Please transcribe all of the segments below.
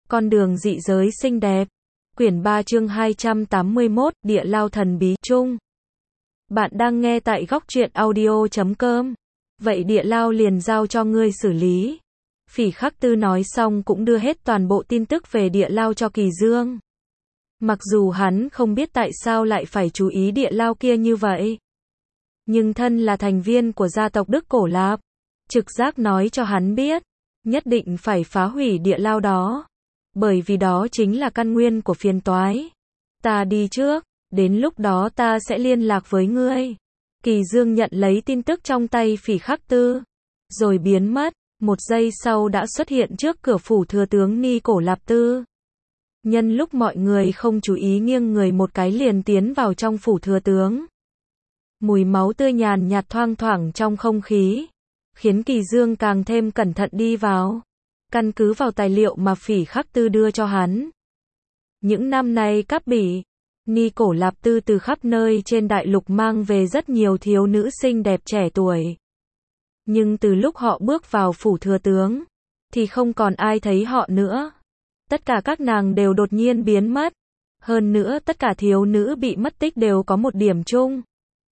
Con đường dị giới xinh đẹp. Quyển 3 chương 281, Địa lao thần bí chung. Bạn đang nghe tại góc truyện audio.com. Vậy địa lao liền giao cho ngươi xử lý. Phỉ Khắc Tư nói xong cũng đưa hết toàn bộ tin tức về địa lao cho Kỳ Dương. Mặc dù hắn không biết tại sao lại phải chú ý địa lao kia như vậy. Nhưng thân là thành viên của gia tộc Đức Cổ Lạp, trực giác nói cho hắn biết, nhất định phải phá hủy địa lao đó. Bởi vì đó chính là căn nguyên của phiền toái. Ta đi trước, đến lúc đó ta sẽ liên lạc với ngươi. Kỳ Dương nhận lấy tin tức trong tay Phỉ Khắc Tư, rồi biến mất, một giây sau đã xuất hiện trước cửa phủ thừa tướng Ni Cổ Lạp Tư. Nhân lúc mọi người không chú ý nghiêng người một cái liền tiến vào trong phủ thừa tướng. Mùi máu tươi nhàn nhạt thoang thoảng trong không khí, khiến Kỳ Dương càng thêm cẩn thận đi vào. Căn cứ vào tài liệu mà Phỉ Khắc Tư đưa cho hắn. Những năm nay Cáp Bỉ, Ni Cổ Lạp Tư từ khắp nơi trên đại lục mang về rất nhiều thiếu nữ xinh đẹp trẻ tuổi. Nhưng từ lúc họ bước vào phủ thừa tướng, thì không còn ai thấy họ nữa. Tất cả các nàng đều đột nhiên biến mất. Hơn nữa tất cả thiếu nữ bị mất tích đều có một điểm chung.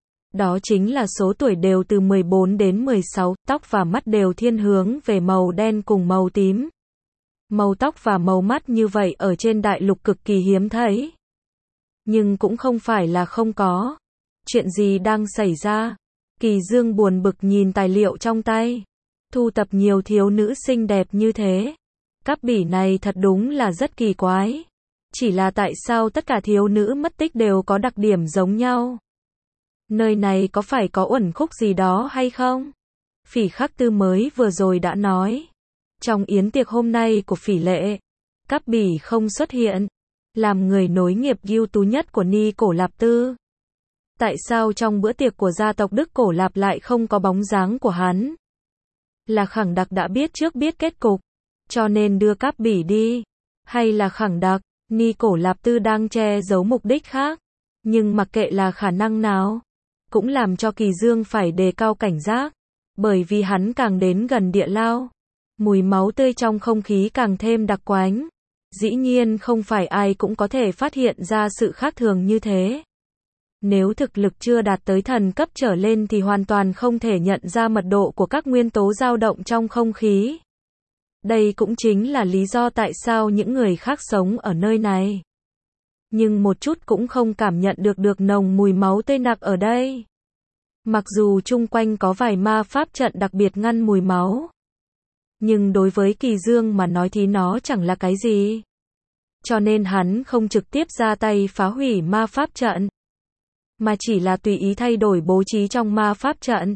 Đó chính là số tuổi đều từ 14 đến 16, tóc và mắt đều thiên hướng về màu đen cùng màu tím. Màu tóc và màu mắt như vậy ở trên đại lục cực kỳ hiếm thấy. Nhưng cũng không phải là không có. Chuyện gì đang xảy ra? Kỳ Dương buồn bực nhìn tài liệu trong tay. Thu tập nhiều thiếu nữ xinh đẹp như thế. Cáp Bỉ này thật đúng là rất kỳ quái. Chỉ là tại sao tất cả thiếu nữ mất tích đều có đặc điểm giống nhau? Nơi này có phải có uẩn khúc gì đó hay không? Phỉ Khắc Tư mới vừa rồi đã nói. Trong yến tiệc hôm nay của Phỉ Lệ, Cáp Bỉ không xuất hiện, làm người nối nghiệp ưu tú nhất của Ni Cổ Lạp Tư. Tại sao trong bữa tiệc của gia tộc Đức Cổ Lạp lại không có bóng dáng của hắn? Là Khẳng Đặc đã biết trước biết kết cục, cho nên đưa Cáp Bỉ đi? Hay là Khẳng Đặc, Ni Cổ Lạp Tư đang che giấu mục đích khác? Nhưng mặc kệ là khả năng nào, cũng làm cho Kỳ Dương phải đề cao cảnh giác, bởi vì hắn càng đến gần địa lao, mùi máu tươi trong không khí càng thêm đặc quánh. Dĩ nhiên không phải ai cũng có thể phát hiện ra sự khác thường như thế. Nếu thực lực chưa đạt tới thần cấp trở lên thì hoàn toàn không thể nhận ra mật độ của các nguyên tố dao động trong không khí. Đây cũng chính là lý do tại sao những người khác sống ở nơi này, nhưng một chút cũng không cảm nhận được nồng mùi máu tươi nặc ở đây. Mặc dù chung quanh có vài ma pháp trận đặc biệt ngăn mùi máu, nhưng đối với Kỳ Dương mà nói thì nó chẳng là cái gì. Cho nên hắn không trực tiếp ra tay phá hủy ma pháp trận, mà chỉ là tùy ý thay đổi bố trí trong ma pháp trận.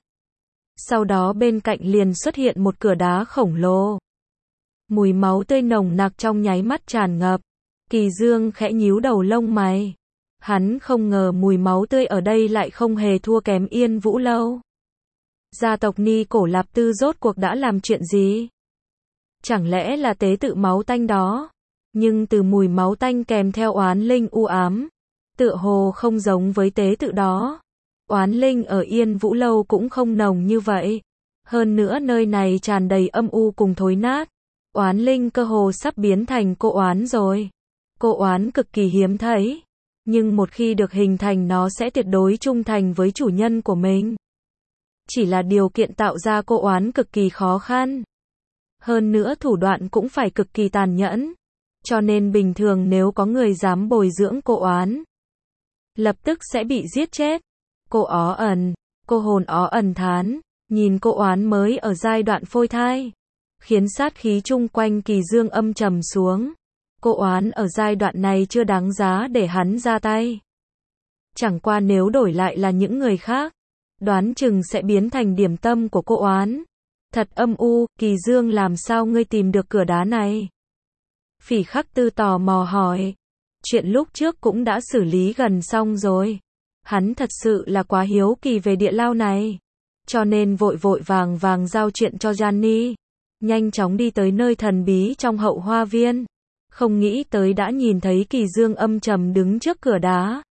Sau đó bên cạnh liền xuất hiện một cửa đá khổng lồ. Mùi máu tươi nồng nặc trong nháy mắt tràn ngập. Kỳ Dương khẽ nhíu đầu lông mày. Hắn không ngờ mùi máu tươi ở đây lại không hề thua kém Yên Vũ Lâu. Gia tộc Ni Cổ Lạp Tư rốt cuộc đã làm chuyện gì? Chẳng lẽ là tế tự máu tanh đó? Nhưng từ mùi máu tanh kèm theo oán linh u ám, tựa hồ không giống với tế tự đó. Oán linh ở Yên Vũ Lâu cũng không nồng như vậy. Hơn nữa nơi này tràn đầy âm u cùng thối nát. Oán linh cơ hồ sắp biến thành cô oán rồi. Cô oán cực kỳ hiếm thấy, nhưng một khi được hình thành nó sẽ tuyệt đối trung thành với chủ nhân của mình. Chỉ là điều kiện tạo ra cô oán cực kỳ khó khăn. Hơn nữa thủ đoạn cũng phải cực kỳ tàn nhẫn. Cho nên bình thường nếu có người dám bồi dưỡng cô oán, lập tức sẽ bị giết chết. Cô ó ẩn, cô hồn ó ẩn thán, nhìn cô oán mới ở giai đoạn phôi thai, khiến sát khí chung quanh Kỳ Dương âm trầm xuống. Cô oán ở giai đoạn này chưa đáng giá để hắn ra tay. Chẳng qua nếu đổi lại là những người khác, đoán chừng sẽ biến thành điểm tâm của cô oán. Thật âm u, Kỳ Dương làm sao ngươi tìm được cửa đá này? Phỉ Khắc Tư tò mò hỏi. Chuyện lúc trước cũng đã xử lý gần xong rồi. Hắn thật sự là quá hiếu kỳ về địa lao này, cho nên vội vàng giao chuyện cho Gianni. Nhanh chóng đi tới nơi thần bí trong hậu hoa viên. Không nghĩ tới đã nhìn thấy Kỳ Dương âm trầm đứng trước cửa đá.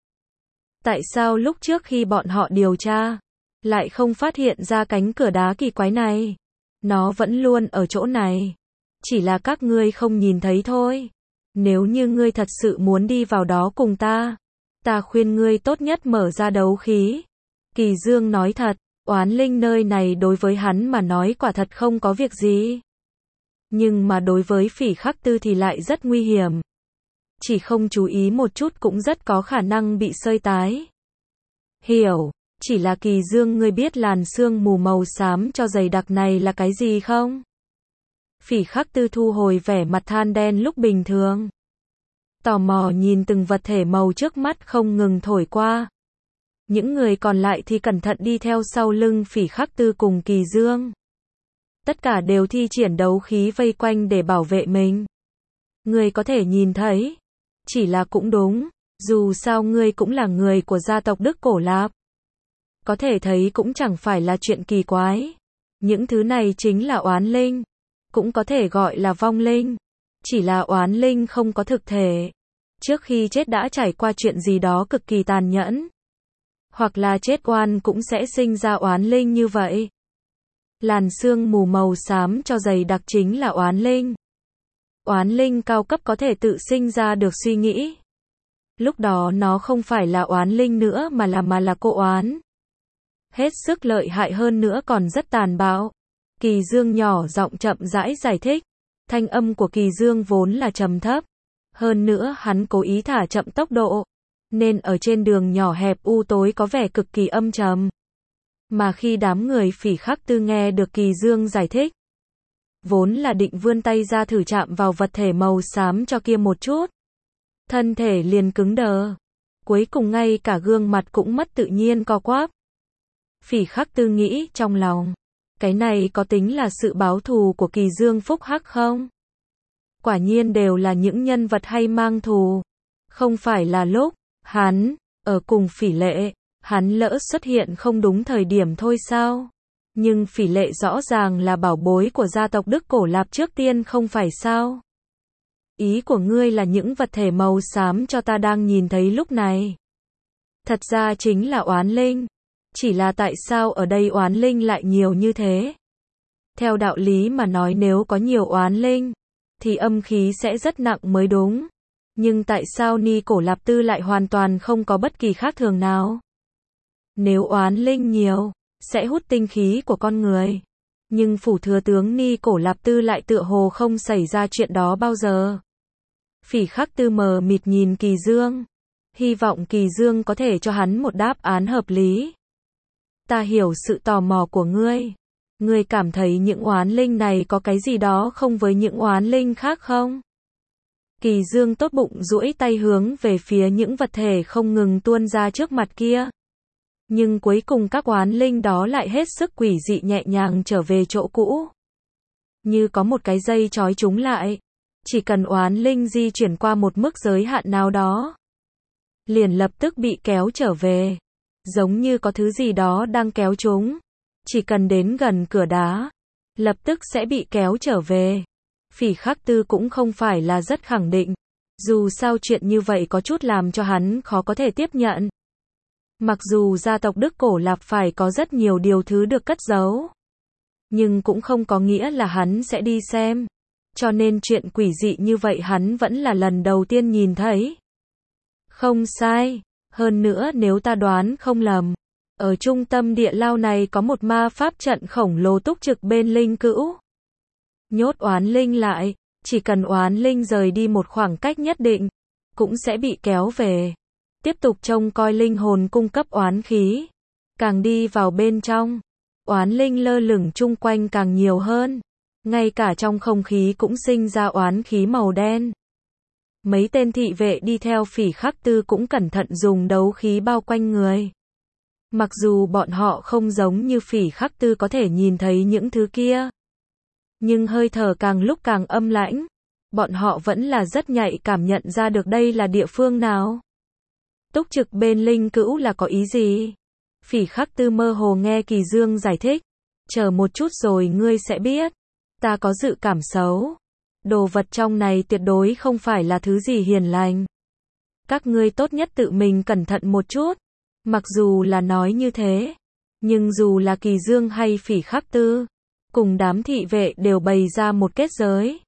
Tại sao lúc trước khi bọn họ điều tra, lại không phát hiện ra cánh cửa đá kỳ quái này? Nó vẫn luôn ở chỗ này. Chỉ là các ngươi không nhìn thấy thôi. Nếu như ngươi thật sự muốn đi vào đó cùng ta khuyên ngươi tốt nhất mở ra đấu khí. Kỳ Dương nói thật, oán linh nơi này đối với hắn mà nói quả thật không có việc gì. Nhưng mà đối với Phỉ Khắc Tư thì lại rất nguy hiểm. Chỉ không chú ý một chút cũng rất có khả năng bị sơi tái. Hiểu, chỉ là Kỳ Dương, ngươi biết làn sương mù màu xám cho dày đặc này là cái gì không? Phỉ Khắc Tư thu hồi vẻ mặt than đen lúc bình thường. Tò mò nhìn từng vật thể màu trước mắt không ngừng thổi qua. Những người còn lại thì cẩn thận đi theo sau lưng Phỉ Khắc Tư cùng Kỳ Dương. Tất cả đều thi triển đấu khí vây quanh để bảo vệ mình. Ngươi có thể nhìn thấy. Chỉ là cũng đúng, dù sao ngươi cũng là người của gia tộc Đức Cổ Lạp. Có thể thấy cũng chẳng phải là chuyện kỳ quái. Những thứ này chính là oán linh. Cũng có thể gọi là vong linh. Chỉ là oán linh không có thực thể. Trước khi chết đã trải qua chuyện gì đó cực kỳ tàn nhẫn. Hoặc là chết oan cũng sẽ sinh ra oán linh như vậy. Làn sương mù màu xám cho dày đặc chính là oán linh. Oán linh cao cấp có thể tự sinh ra được suy nghĩ. Lúc đó nó không phải là oán linh nữa mà là cô oán. Hết sức lợi hại hơn nữa còn rất tàn bạo. Kỳ Dương nhỏ giọng chậm rãi giải thích. Thanh âm của Kỳ Dương vốn là trầm thấp. Hơn nữa hắn cố ý thả chậm tốc độ. Nên ở trên đường nhỏ hẹp u tối có vẻ cực kỳ âm trầm. Mà khi đám người Phỉ Khắc Tư nghe được Kỳ Dương giải thích, vốn là định vươn tay ra thử chạm vào vật thể màu xám cho kia một chút. Thân thể liền cứng đờ. Cuối cùng ngay cả gương mặt cũng mất tự nhiên co quắp. Phỉ Khắc Tư nghĩ trong lòng. Cái này có tính là sự báo thù của Kỳ Dương phúc hắc không? Quả nhiên đều là những nhân vật hay mang thù. Không phải là lúc hắn ở cùng Phỉ Lệ, hắn lỡ xuất hiện không đúng thời điểm thôi sao? Nhưng Phỉ Lệ rõ ràng là bảo bối của gia tộc Đức Cổ Lạp trước tiên không phải sao? Ý của ngươi là những vật thể màu xám cho ta đang nhìn thấy lúc này. Thật ra chính là oán linh. Chỉ là tại sao ở đây oán linh lại nhiều như thế? Theo đạo lý mà nói nếu có nhiều oán linh, thì âm khí sẽ rất nặng mới đúng. Nhưng tại sao Ni Cổ Lạp Tư lại hoàn toàn không có bất kỳ khác thường nào? Nếu oán linh nhiều, sẽ hút tinh khí của con người. Nhưng phủ thừa tướng Ni Cổ Lạp Tư lại tựa hồ không xảy ra chuyện đó bao giờ. Phỉ Khắc Tư mờ mịt nhìn Kỳ Dương. Hy vọng Kỳ Dương có thể cho hắn một đáp án hợp lý. Ta hiểu sự tò mò của ngươi. Ngươi cảm thấy những oán linh này có cái gì đó không với những oán linh khác không? Kỳ Dương tốt bụng duỗi tay hướng về phía những vật thể không ngừng tuôn ra trước mặt kia. Nhưng cuối cùng các oán linh đó lại hết sức quỷ dị nhẹ nhàng trở về chỗ cũ. Như có một cái dây trói chúng lại. Chỉ cần oán linh di chuyển qua một mức giới hạn nào đó, liền lập tức bị kéo trở về. Giống như có thứ gì đó đang kéo chúng. Chỉ cần đến gần cửa đá, lập tức sẽ bị kéo trở về. Phỉ Khắc Tư cũng không phải là rất khẳng định. Dù sao chuyện như vậy có chút làm cho hắn khó có thể tiếp nhận. Mặc dù gia tộc Đức Cổ Lạp phải có rất nhiều điều thứ được cất giấu, nhưng cũng không có nghĩa là hắn sẽ đi xem. Cho nên chuyện quỷ dị như vậy hắn vẫn là lần đầu tiên nhìn thấy. Không sai. Hơn nữa nếu ta đoán không lầm, ở trung tâm địa lao này có một ma pháp trận khổng lồ túc trực bên linh cữu. Nhốt oán linh lại, chỉ cần oán linh rời đi một khoảng cách nhất định, cũng sẽ bị kéo về. Tiếp tục trông coi linh hồn cung cấp oán khí. Càng đi vào bên trong, oán linh lơ lửng chung quanh càng nhiều hơn. Ngay cả trong không khí cũng sinh ra oán khí màu đen. Mấy tên thị vệ đi theo Phỉ Khắc Tư cũng cẩn thận dùng đấu khí bao quanh người. Mặc dù bọn họ không giống như Phỉ Khắc Tư có thể nhìn thấy những thứ kia, nhưng hơi thở càng lúc càng âm lãnh. Bọn họ vẫn là rất nhạy cảm nhận ra được đây là địa phương nào. Túc trực bên linh cữu là có ý gì? Phỉ Khắc Tư mơ hồ nghe Kỳ Dương giải thích. Chờ một chút rồi ngươi sẽ biết. Ta có dự cảm xấu. Đồ vật trong này tuyệt đối không phải là thứ gì hiền lành. Các ngươi tốt nhất tự mình cẩn thận một chút. Mặc dù là nói như thế, nhưng dù là Kỳ Dương hay Phỉ Khắc Tư, cùng đám thị vệ đều bày ra một kết giới.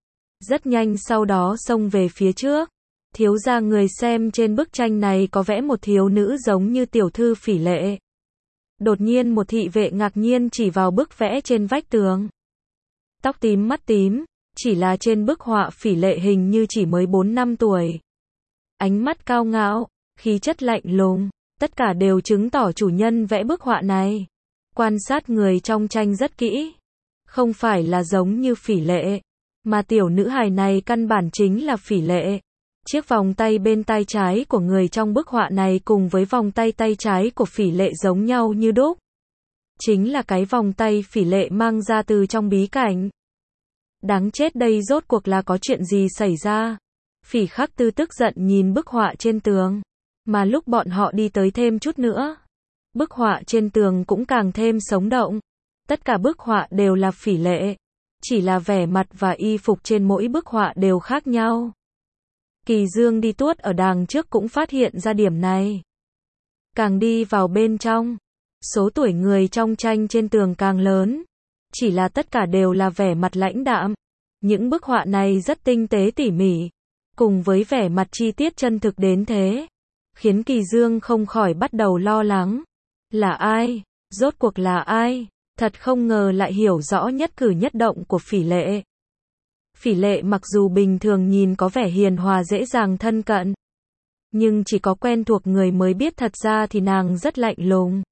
rất nhanh sau đó xông về phía trước. Thiếu gia người xem trên bức tranh này có vẽ một thiếu nữ giống như tiểu thư Phỉ Lệ. Đột nhiên một thị vệ ngạc nhiên chỉ vào bức vẽ trên vách tường. Tóc tím mắt tím, chỉ là trên bức họa Phỉ Lệ hình như chỉ mới 4 năm tuổi. Ánh mắt cao ngạo, khí chất lạnh lùng, tất cả đều chứng tỏ chủ nhân vẽ bức họa này. Quan sát người trong tranh rất kỹ. Không phải là giống như Phỉ Lệ, mà tiểu nữ hài này căn bản chính là Phỉ Lệ. Chiếc vòng tay bên tay trái của người trong bức họa này cùng với vòng tay tay trái của Phỉ Lệ giống nhau như đúc. Chính là cái vòng tay Phỉ Lệ mang ra từ trong bí cảnh. Đáng chết, đây rốt cuộc là có chuyện gì xảy ra? Phỉ Khắc Tư tức giận nhìn bức họa trên tường. Mà lúc bọn họ đi tới thêm chút nữa, bức họa trên tường cũng càng thêm sống động. Tất cả bức họa đều là Phỉ Lệ. Chỉ là vẻ mặt và y phục trên mỗi bức họa đều khác nhau. Kỳ Dương đi tuốt ở đằng trước cũng phát hiện ra điểm này. Càng đi vào bên trong, số tuổi người trong tranh trên tường càng lớn. Chỉ là tất cả đều là vẻ mặt lãnh đạm. Những bức họa này rất tinh tế tỉ mỉ, cùng với vẻ mặt chi tiết chân thực đến thế, khiến Kỳ Dương không khỏi bắt đầu lo lắng. Là ai? Rốt cuộc là ai? Thật không ngờ lại hiểu rõ nhất cử nhất động của Phỉ Lệ. Phỉ Lệ mặc dù bình thường nhìn có vẻ hiền hòa dễ dàng thân cận, nhưng chỉ có quen thuộc người mới biết thật ra thì nàng rất lạnh lùng.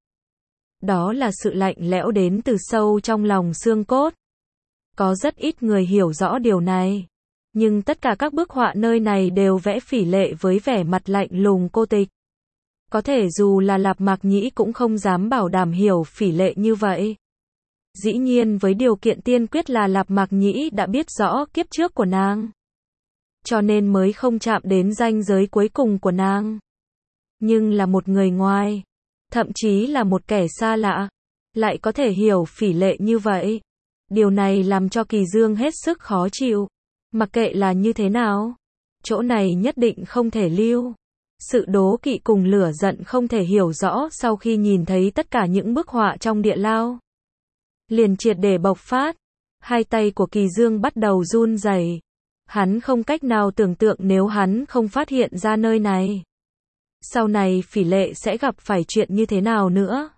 Đó là sự lạnh lẽo đến từ sâu trong lòng xương cốt. Có rất ít người hiểu rõ điều này. Nhưng tất cả các bức họa nơi này đều vẽ Phỉ Lệ với vẻ mặt lạnh lùng cô tịch. Có thể dù là Lạp Mạc Nhĩ cũng không dám bảo đảm hiểu Phỉ Lệ như vậy. Dĩ nhiên với điều kiện tiên quyết là Lạp Mạc Nhĩ đã biết rõ kiếp trước của nàng. Cho nên mới không chạm đến ranh giới cuối cùng của nàng. Nhưng là một người ngoài, thậm chí là một kẻ xa lạ, lại có thể hiểu Phỉ Lệ như vậy. Điều này làm cho Kỳ Dương hết sức khó chịu. Mặc kệ là như thế nào, chỗ này nhất định không thể lưu. Sự đố kỵ cùng lửa giận không thể hiểu rõ sau khi nhìn thấy tất cả những bức họa trong địa lao. Liền triệt để bộc phát. Hai tay của Kỳ Dương bắt đầu run rẩy. Hắn không cách nào tưởng tượng nếu hắn không phát hiện ra nơi này, sau này Phỉ Lệ sẽ gặp phải chuyện như thế nào nữa.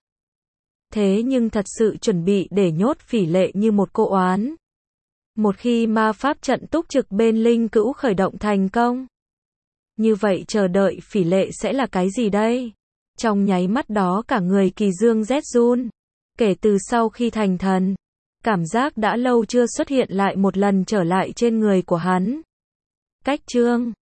Thế nhưng thật sự chuẩn bị để nhốt Phỉ Lệ như một cô oán. Một khi ma pháp trận túc trực bên Linh Cữu khởi động thành công, như vậy chờ đợi Phỉ Lệ sẽ là cái gì đây? Trong nháy mắt đó cả người Kỳ Dương rét run. Kể từ sau khi thành thần, cảm giác đã lâu chưa xuất hiện lại một lần trở lại trên người của hắn. Cách chương